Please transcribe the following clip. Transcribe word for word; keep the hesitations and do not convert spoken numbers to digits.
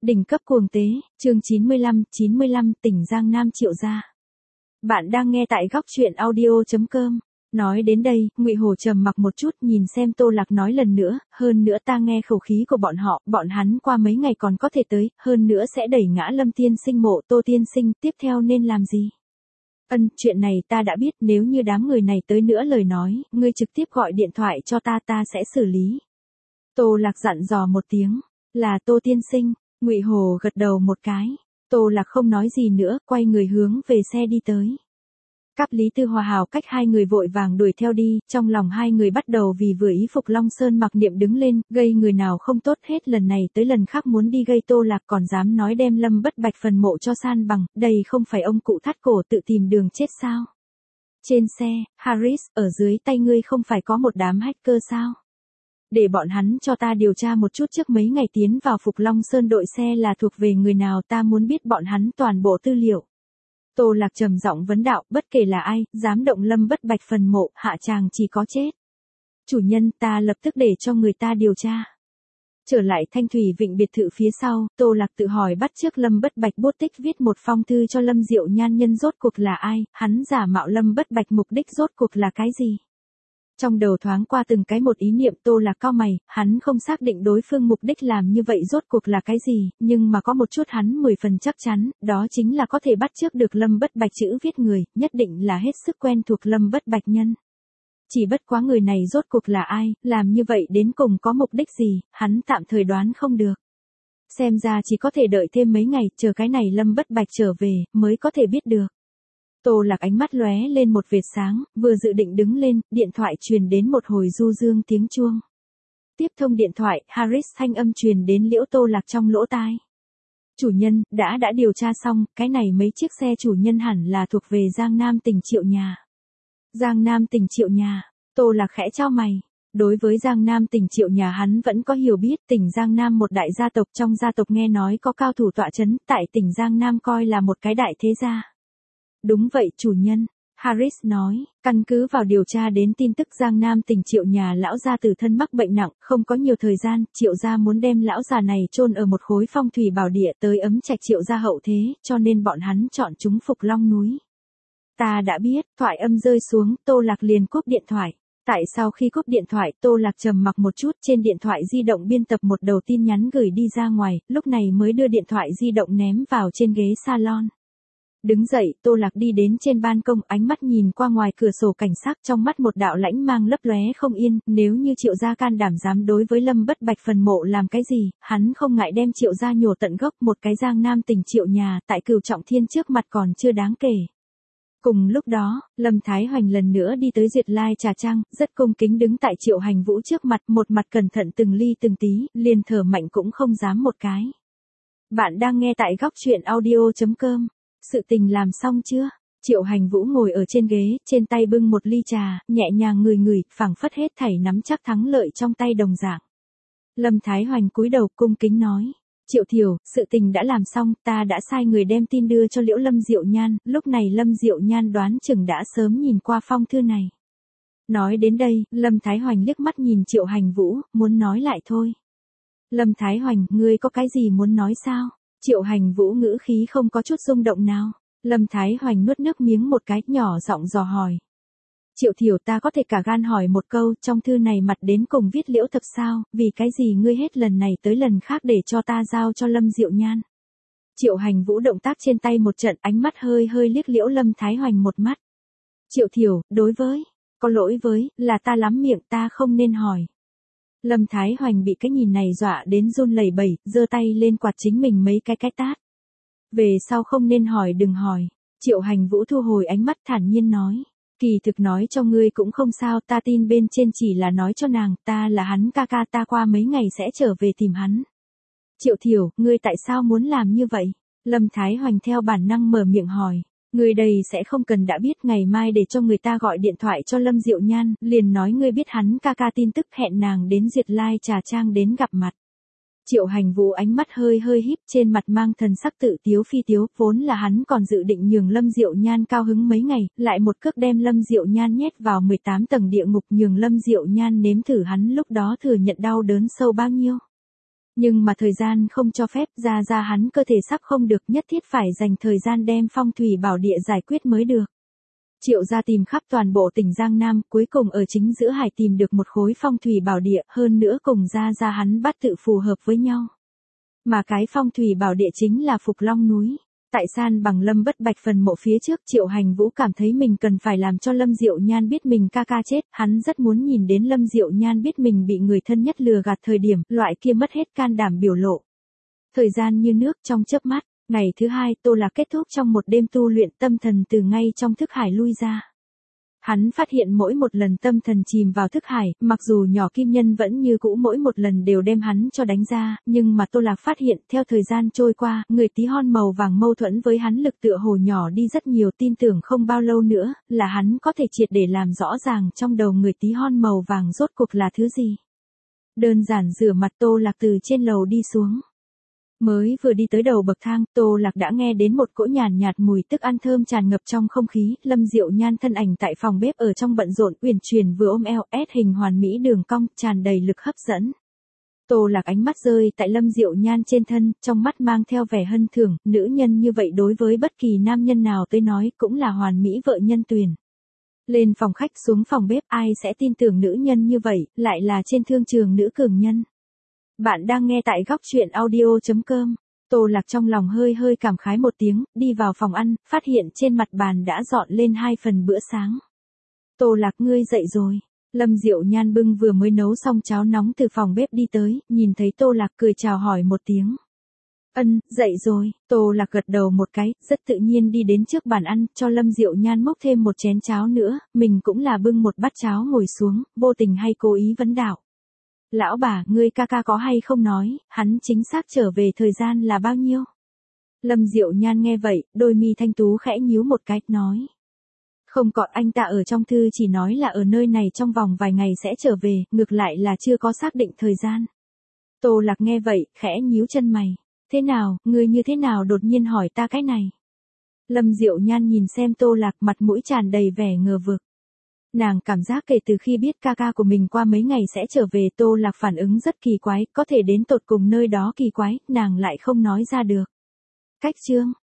Đỉnh cấp cuồng tế, chương chín mươi lăm, chín mươi lăm, tỉnh Giang Nam Triệu gia. Bạn đang nghe tại góc truyện audio chấm com. Nói đến đây, Ngụy Hổ trầm mặc một chút, nhìn xem Tô Lạc nói lần nữa, hơn nữa ta nghe khẩu khí của bọn họ, bọn hắn qua mấy ngày còn có thể tới, hơn nữa sẽ đẩy ngã Lâm tiên sinh mộ Tô tiên sinh, tiếp theo nên làm gì? Ân, chuyện này ta đã biết, nếu như đám người này tới nữa lời nói, ngươi trực tiếp gọi điện thoại cho ta, ta sẽ xử lý. Tô Lạc dặn dò một tiếng, là Tô tiên sinh. Ngụy Hổ gật đầu một cái, Tô Lạc không nói gì nữa, quay người hướng về xe đi tới. Cáp Lý Tư Hòa hào cách hai người vội vàng đuổi theo đi, trong lòng hai người bắt đầu vì vừa ý Phục Long Sơn mặc niệm đứng lên, gây người nào không tốt hết, lần này tới lần khác muốn đi gây Tô Lạc, còn dám nói đem Lâm Bất Bạch phần mộ cho san bằng, đây không phải ông cụ thắt cổ tự tìm đường chết sao? Trên xe, Harris, ở dưới tay ngươi không phải có một đám hacker sao? Để bọn hắn cho ta điều tra một chút, trước mấy ngày tiến vào Phục Long Sơn đội xe là thuộc về người nào, ta muốn biết bọn hắn toàn bộ tư liệu. Tô Lạc trầm giọng vấn đạo, bất kể là ai, dám động Lâm Bất Bạch phần mộ, hạ chàng chỉ có chết. Chủ nhân, ta lập tức để cho người ta điều tra. Trở lại Thanh Thủy Vịnh biệt thự phía sau, Tô Lạc tự hỏi bắt chước Lâm Bất Bạch bút tích viết một phong thư cho Lâm Diệu Nhan nhân rốt cuộc là ai, hắn giả mạo Lâm Bất Bạch mục đích rốt cuộc là cái gì? Trong đầu thoáng qua từng cái một ý niệm, Tô Lạc cau mày, hắn không xác định đối phương mục đích làm như vậy rốt cuộc là cái gì, nhưng mà có một chút hắn mười phần chắc chắn, đó chính là có thể bắt chước được Lâm Bất Bạch chữ viết người, nhất định là hết sức quen thuộc Lâm Bất Bạch nhân. Chỉ bất quá người này rốt cuộc là ai, làm như vậy đến cùng có mục đích gì, hắn tạm thời đoán không được. Xem ra chỉ có thể đợi thêm mấy ngày, chờ cái này Lâm Bất Bạch trở về, mới có thể biết được. Tô Lạc ánh mắt lóe lên một vệt sáng, vừa dự định đứng lên, điện thoại truyền đến một hồi du dương tiếng chuông. Tiếp thông điện thoại, Harris thanh âm truyền đến Liễu Tô Lạc trong lỗ tai. Chủ nhân, đã đã điều tra xong, cái này mấy chiếc xe chủ nhân hẳn là thuộc về Giang Nam tỉnh Triệu nhà. Giang Nam tỉnh Triệu nhà, Tô Lạc khẽ chau mày. Đối với Giang Nam tỉnh Triệu nhà hắn vẫn có hiểu biết, tỉnh Giang Nam một đại gia tộc, trong gia tộc nghe nói có cao thủ tọa chấn, tại tỉnh Giang Nam coi là một cái đại thế gia. Đúng vậy chủ nhân, Harris nói, căn cứ vào điều tra đến tin tức Giang Nam tỉnh Triệu nhà lão gia tử thân mắc bệnh nặng, không có nhiều thời gian, Triệu gia muốn đem lão già này chôn ở một khối phong thủy bảo địa tới ấm trạch Triệu gia hậu thế, cho nên bọn hắn chọn chúng Phục Long núi. Ta đã biết, thoại âm rơi xuống, Tô Lạc liền cúp điện thoại. Tại sau khi cúp điện thoại, Tô Lạc trầm mặc một chút, trên điện thoại di động biên tập một đầu tin nhắn gửi đi ra ngoài, lúc này mới đưa điện thoại di động ném vào trên ghế salon. Đứng dậy, Tô Lạc đi đến trên ban công, ánh mắt nhìn qua ngoài cửa sổ cảnh sát, trong mắt một đạo lãnh mang lấp lóe không yên, nếu như Triệu gia can đảm dám đối với Lâm Bất Bạch phần mộ làm cái gì, hắn không ngại đem Triệu gia nhổ tận gốc, một cái Giang Nam tỉnh Triệu nhà, tại Cửu Trọng Thiên trước mặt còn chưa đáng kể. Cùng lúc đó, Lâm Thái Hoành lần nữa đi tới Duyệt Lai Trà Trang, rất cung kính đứng tại Triệu Hành Vũ trước mặt, một mặt cẩn thận từng ly từng tí, liền thở mạnh cũng không dám một cái. Bạn đang nghe tại góc truyện audio chấm com. Sự tình làm xong chưa? Triệu Hành Vũ ngồi ở trên ghế, trên tay bưng một ly trà, nhẹ nhàng ngửi ngửi, phảng phất hết thảy nắm chắc thắng lợi trong tay đồng dạng. Lâm Thái Hoành cúi đầu cung kính nói, Triệu Thiểu, sự tình đã làm xong, ta đã sai người đem tin đưa cho Liễu Lâm Diệu Nhan, lúc này Lâm Diệu Nhan đoán chừng đã sớm nhìn qua phong thư này. Nói đến đây, Lâm Thái Hoành liếc mắt nhìn Triệu Hành Vũ, muốn nói lại thôi. Lâm Thái Hoành, ngươi có cái gì muốn nói sao? Triệu Hành Vũ ngữ khí không có chút rung động nào. Lâm Thái Hoành nuốt nước miếng một cái, nhỏ giọng dò hỏi. Triệu Thiểu, ta có thể cả gan hỏi một câu, trong thư này mặt đến cùng viết Liễu Thập sao, vì cái gì ngươi hết lần này tới lần khác để cho ta giao cho Lâm Diệu Nhan? Triệu Hành Vũ động tác trên tay một trận, ánh mắt hơi hơi liếc Liễu Lâm Thái Hoành một mắt. Triệu Thiểu, đối với, có lỗi với, là ta lắm miệng, ta không nên hỏi. Lâm Thái Hoành bị cái nhìn này dọa đến run lẩy bẩy, giơ tay lên quạt chính mình mấy cái cái tát. Về sau không nên hỏi đừng hỏi. Triệu Hành Vũ thu hồi ánh mắt thản nhiên nói. Kỳ thực nói cho ngươi cũng không sao, ta tin bên trên chỉ là nói cho nàng, ta là hắn ca ca, ta qua mấy ngày sẽ trở về tìm hắn. Triệu Thiểu, ngươi tại sao muốn làm như vậy? Lâm Thái Hoành theo bản năng mở miệng hỏi. Ngươi đây sẽ không cần đã biết, ngày mai để cho người ta gọi điện thoại cho Lâm Diệu Nhan, liền nói ngươi biết hắn ca ca tin tức, hẹn nàng đến Duyệt Lai Trà Trang đến gặp mặt. Triệu Hành Vũ ánh mắt hơi hơi híp, trên mặt mang thần sắc tự tiếu phi tiếu, vốn là hắn còn dự định nhường Lâm Diệu Nhan cao hứng mấy ngày, lại một cước đem Lâm Diệu Nhan nhét vào mười tám tầng địa ngục, nhường Lâm Diệu Nhan nếm thử hắn lúc đó thừa nhận đau đớn sâu bao nhiêu. Nhưng mà thời gian không cho phép, ra ra hắn cơ thể sắp không được, nhất thiết phải dành thời gian đem phong thủy bảo địa giải quyết mới được. Triệu gia tìm khắp toàn bộ tỉnh Giang Nam, cuối cùng ở chính giữa hải tìm được một khối phong thủy bảo địa, hơn nữa cùng ra ra hắn bắt tự phù hợp với nhau. Mà cái phong thủy bảo địa chính là Phục Long núi. Tại san bằng Lâm Bất Bạch phần mộ phía trước, Triệu Hành Vũ cảm thấy mình cần phải làm cho Lâm Diệu Nhan biết mình ca ca chết, hắn rất muốn nhìn đến Lâm Diệu Nhan biết mình bị người thân nhất lừa gạt thời điểm, loại kia mất hết can đảm biểu lộ. Thời gian như nước trong chớp mắt, ngày thứ hai Tô Lạc kết thúc trong một đêm tu luyện tâm thần từ ngay trong thức hải lui ra. Hắn phát hiện mỗi một lần tâm thần chìm vào thức hải, mặc dù nhỏ kim nhân vẫn như cũ mỗi một lần đều đem hắn cho đánh ra, nhưng mà Tô Lạc phát hiện theo thời gian trôi qua, người tí hon màu vàng mâu thuẫn với hắn lực tựa hồ nhỏ đi rất nhiều, tin tưởng không bao lâu nữa, là hắn có thể triệt để làm rõ ràng trong đầu người tí hon màu vàng rốt cuộc là thứ gì. Đơn giản rửa mặt Tô Lạc từ trên lầu đi xuống. Mới vừa đi tới đầu bậc thang, Tô Lạc đã nghe đến một cỗ nhàn nhạt mùi thức ăn thơm tràn ngập trong không khí, Lâm Diệu Nhan thân ảnh tại phòng bếp ở trong bận rộn, uyển chuyển vừa ôm eo, ét hình hoàn mỹ đường cong, tràn đầy lực hấp dẫn. Tô Lạc ánh mắt rơi tại Lâm Diệu Nhan trên thân, trong mắt mang theo vẻ hân thưởng, nữ nhân như vậy đối với bất kỳ nam nhân nào tới nói cũng là hoàn mỹ vợ nhân tuyển. Lên phòng khách xuống phòng bếp, ai sẽ tin tưởng nữ nhân như vậy, lại là trên thương trường nữ cường nhân. Bạn đang nghe tại góc chuyện audio chấm com. Tô Lạc trong lòng hơi hơi cảm khái một tiếng, đi vào phòng ăn, phát hiện trên mặt bàn đã dọn lên hai phần bữa sáng. Tô Lạc, ngươi dậy rồi. Lâm Diệu Nhan bưng vừa mới nấu xong cháo nóng từ phòng bếp đi tới, nhìn thấy Tô Lạc cười chào hỏi một tiếng. Ân, dậy rồi. Tô Lạc gật đầu một cái, rất tự nhiên đi đến trước bàn ăn, cho Lâm Diệu Nhan múc thêm một chén cháo nữa, mình cũng là bưng một bát cháo ngồi xuống, vô tình hay cố ý vấn đạo. Lão bà, ngươi ca ca có hay không nói, hắn chính xác trở về thời gian là bao nhiêu? Lâm Diệu Nhan nghe vậy, đôi mi thanh tú khẽ nhíu một cái, nói. Không có, anh ta ở trong thư chỉ nói là ở nơi này trong vòng vài ngày sẽ trở về, ngược lại là chưa có xác định thời gian. Tô Lạc nghe vậy, khẽ nhíu chân mày. Thế nào, ngươi như thế nào đột nhiên hỏi ta cái này? Lâm Diệu Nhan nhìn xem Tô Lạc, mặt mũi tràn đầy vẻ ngờ vực. Nàng cảm giác kể từ khi biết ca ca của mình qua mấy ngày sẽ trở về, Tô Lạc phản ứng rất kỳ quái, có thể đến tột cùng nơi đó kỳ quái, nàng lại không nói ra được. Cách chương,